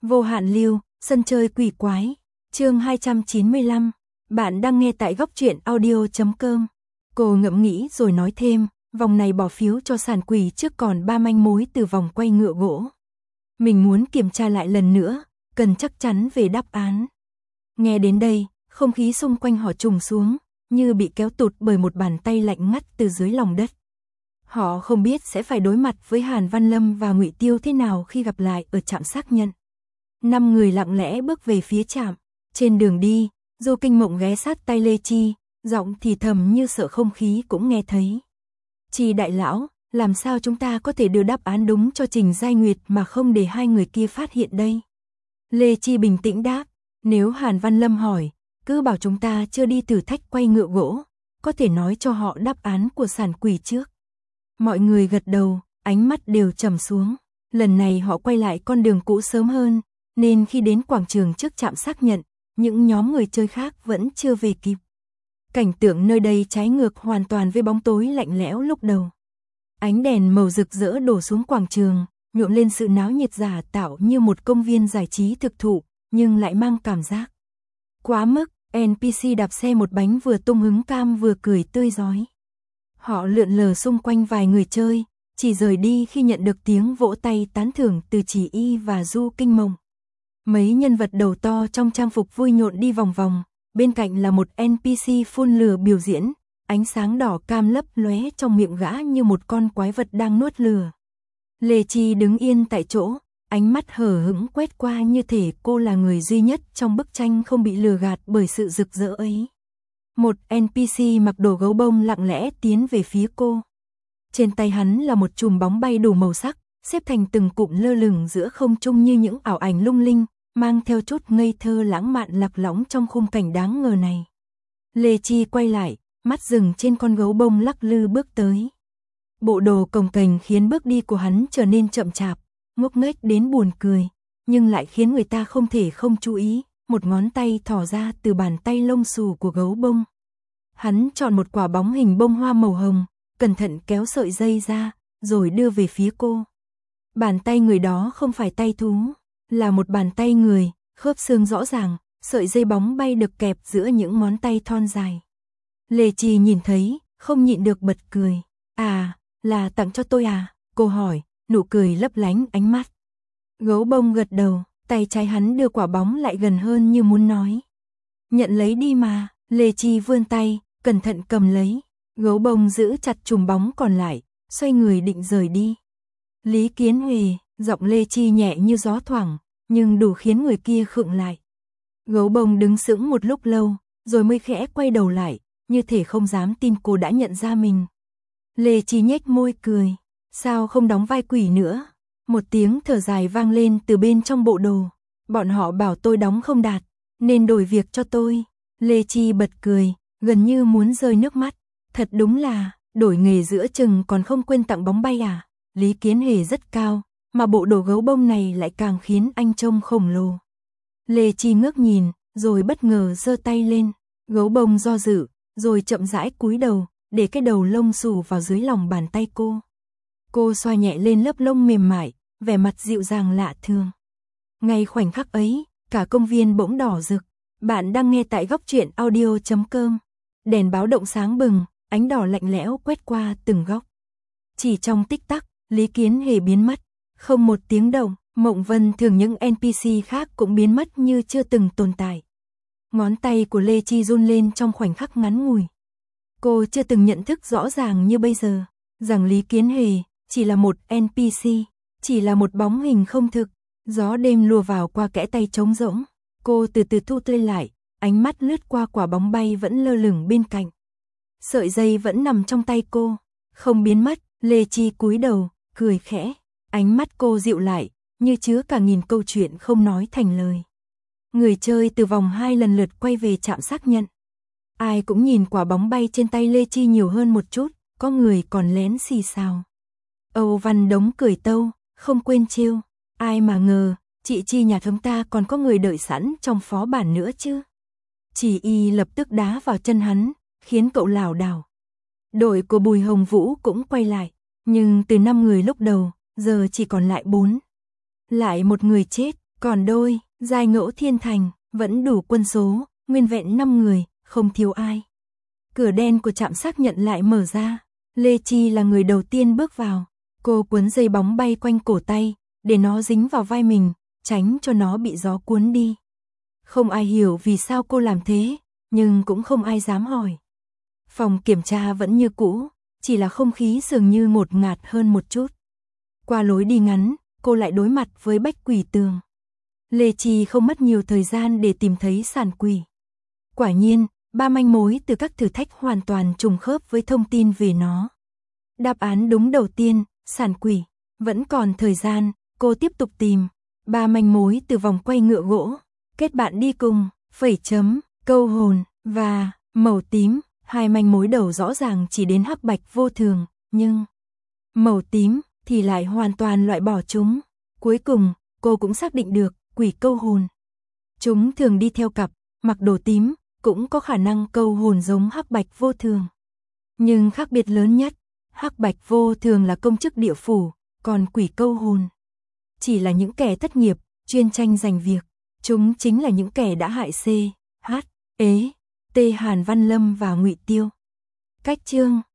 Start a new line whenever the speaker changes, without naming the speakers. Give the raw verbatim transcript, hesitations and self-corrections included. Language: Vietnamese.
Vô hạn lưu, sân chơi quỷ quái, chương hai trăm chín mươi lăm, bạn đang nghe tại góc truyện audio chấm com. Cô ngẫm nghĩ rồi nói thêm, vòng này bỏ phiếu cho sàn quỷ trước còn ba manh mối từ vòng quay ngựa gỗ. Mình muốn kiểm tra lại lần nữa, cần chắc chắn về đáp án. Nghe đến đây, không khí xung quanh họ trùng xuống, như bị kéo tụt bởi một bàn tay lạnh ngắt từ dưới lòng đất. Họ không biết sẽ phải đối mặt với Hàn Văn Lâm và Ngụy Tiêu thế nào khi gặp lại ở trạm xác nhận. Năm người lặng lẽ bước về phía trạm. Trên đường đi, Du Kinh Mộng ghé sát tay Lê Chi, giọng thì thầm như sợ không khí cũng nghe thấy. Chi đại lão, làm sao chúng ta có thể đưa đáp án đúng cho Trình Giai Nguyệt mà không để hai người kia phát hiện đây? Lê Chi bình tĩnh đáp, nếu Hàn Văn Lâm hỏi, cứ bảo chúng ta chưa đi thử thách quay ngựa gỗ, có thể nói cho họ đáp án của sản quỷ trước. Mọi người gật đầu, ánh mắt đều trầm xuống. Lần này họ quay lại con đường cũ sớm hơn, nên khi đến quảng trường trước trạm xác nhận, những nhóm người chơi khác vẫn chưa về kịp. Cảnh tượng nơi đây trái ngược hoàn toàn với bóng tối lạnh lẽo lúc đầu. Ánh đèn màu rực rỡ đổ xuống quảng trường, nhuộm lên sự náo nhiệt giả tạo như một công viên giải trí thực thụ, nhưng lại mang cảm giác quá mức. en pê xê đạp xe một bánh vừa tung hứng cam vừa cười tươi rói. Họ lượn lờ xung quanh vài người chơi, chỉ rời đi khi nhận được tiếng vỗ tay tán thưởng từ Chỉ Y và Du Kinh Mộng. Mấy nhân vật đầu to trong trang phục vui nhộn đi vòng vòng, bên cạnh là một en pê xê phun lửa biểu diễn, ánh sáng đỏ cam lấp lóe trong miệng gã như một con quái vật đang nuốt lửa. Lê Chi đứng yên tại chỗ, ánh mắt hờ hững quét qua như thể cô là người duy nhất trong bức tranh không bị lừa gạt bởi sự rực rỡ ấy. Một en pê xê mặc đồ gấu bông lặng lẽ tiến về phía cô. Trên tay hắn là một chùm bóng bay đủ màu sắc, xếp thành từng cụm lơ lửng giữa không trung như những ảo ảnh lung linh, mang theo chút ngây thơ lãng mạn lạc lõng trong khung cảnh đáng ngờ này. Lê Chi quay lại, mắt dừng trên con gấu bông lắc lư bước tới. Bộ đồ cồng kềnh khiến bước đi của hắn trở nên chậm chạp, ngốc nghếch đến buồn cười, nhưng lại khiến người ta không thể không chú ý. Một ngón tay thò ra từ bàn tay lông xù của gấu bông. Hắn chọn một quả bóng hình bông hoa màu hồng, cẩn thận kéo sợi dây ra, rồi đưa về phía cô. Bàn tay người đó không phải tay thú, là một bàn tay người, khớp xương rõ ràng, sợi dây bóng bay được kẹp giữa những ngón tay thon dài. Lê Chi nhìn thấy, không nhịn được bật cười. À, là tặng cho tôi à? Cô hỏi, nụ cười lấp lánh ánh mắt. Gấu bông gật đầu. Tay trái hắn đưa quả bóng lại gần hơn như muốn nói. Nhận lấy đi mà. Lê Chi vươn tay, cẩn thận cầm lấy. Gấu bông giữ chặt chùm bóng còn lại, xoay người định rời đi. Lý Kiến Huệ, giọng Lê Chi nhẹ như gió thoảng, nhưng đủ khiến người kia khựng lại. Gấu bông đứng sững một lúc lâu, rồi mới khẽ quay đầu lại, như thể không dám tin cô đã nhận ra mình. Lê Chi nhếch môi cười, sao không đóng vai quỷ nữa? Một tiếng thở dài vang lên từ bên trong bộ đồ. Bọn họ bảo tôi đóng không đạt, nên đổi việc cho tôi. Lê Chi bật cười, gần như muốn rơi nước mắt. Thật đúng là, đổi nghề giữa chừng còn không quên tặng bóng bay à? Lý Kiến Hề rất cao, mà bộ đồ gấu bông này lại càng khiến anh trông khổng lồ. Lê Chi ngước nhìn, rồi bất ngờ giơ tay lên. Gấu bông do dự, rồi chậm rãi cúi đầu, để cái đầu lông xù vào dưới lòng bàn tay cô. Cô xoa nhẹ lên lớp lông mềm mại, vẻ mặt dịu dàng lạ thường. Ngay khoảnh khắc ấy, cả công viên bỗng đỏ rực. Bạn đang nghe tại góc truyện audio chấm com. Đèn báo động sáng bừng, ánh đỏ lạnh lẽo quét qua từng góc. Chỉ trong tích tắc, Lý Kiến Hề biến mất. Không một tiếng động, Mộng Vân thường những en pê xê khác cũng biến mất như chưa từng tồn tại. Ngón tay của Lê Chi run lên trong khoảnh khắc ngắn ngủi. Cô chưa từng nhận thức rõ ràng như bây giờ, rằng Lý Kiến Hề chỉ là một en pê xê, chỉ là một bóng hình không thực. Gió đêm lùa vào qua kẽ tay trống rỗng. Cô từ từ thu tay lại, ánh mắt lướt qua quả bóng bay vẫn lơ lửng bên cạnh. Sợi dây vẫn nằm trong tay cô, không biến mất. Lê Chi cúi đầu, cười khẽ. Ánh mắt cô dịu lại, như chứa cả nghìn câu chuyện không nói thành lời. Người chơi từ vòng hai lần lượt quay về trạm xác nhận. Ai cũng nhìn quả bóng bay trên tay Lê Chi nhiều hơn một chút, có người còn lén xì xào. Âu Văn Đống cười tâu, không quên trêu. Ai mà ngờ, chị Chi nhà chúng ta còn có người đợi sẵn trong phó bản nữa chứ. Chỉ Y lập tức đá vào chân hắn, khiến cậu lảo đảo. Đội của Bùi Hồng Vũ cũng quay lại, nhưng từ năm người lúc đầu, giờ chỉ còn lại bốn. Lại một người chết, Còn đôi, giai ngẫu thiên thành, vẫn đủ quân số, nguyên vẹn năm người, không thiếu ai. Cửa đen của trạm xác nhận lại mở ra. Lê Chi là người đầu tiên bước vào. Cô cuốn dây bóng bay quanh cổ tay, để nó dính vào vai mình, tránh cho nó bị gió cuốn đi. Không ai hiểu vì sao cô làm thế, nhưng cũng không ai dám hỏi. Phòng kiểm tra vẫn như cũ, chỉ là không khí dường như ngột ngạt hơn một chút. Qua lối đi ngắn, cô lại đối mặt với bách quỷ tường. Lê Chi không mất nhiều thời gian để tìm thấy sản quỷ. Quả nhiên, ba manh mối từ các thử thách hoàn toàn trùng khớp với thông tin về nó. Đáp án đúng đầu tiên, sản quỷ. Vẫn còn thời gian, cô tiếp tục tìm. Ba manh mối từ vòng quay ngựa gỗ. Kết bạn đi cùng, phẩy chấm, câu hồn, và màu tím. Hai manh mối đầu rõ ràng chỉ đến hắc bạch vô thường, nhưng màu tím thì lại hoàn toàn loại bỏ chúng. Cuối cùng, cô cũng xác định được quỷ câu hồn. Chúng thường đi theo cặp, mặc đồ tím, cũng có khả năng câu hồn giống hắc bạch vô thường. Nhưng khác biệt lớn nhất, hắc bạch vô thường là công chức địa phủ, còn quỷ câu hồn chỉ là những kẻ thất nghiệp, chuyên tranh giành việc. Chúng chính là những kẻ đã hại C, H, Ế, T Hàn Văn Lâm và Ngụy Tiêu. Cách chương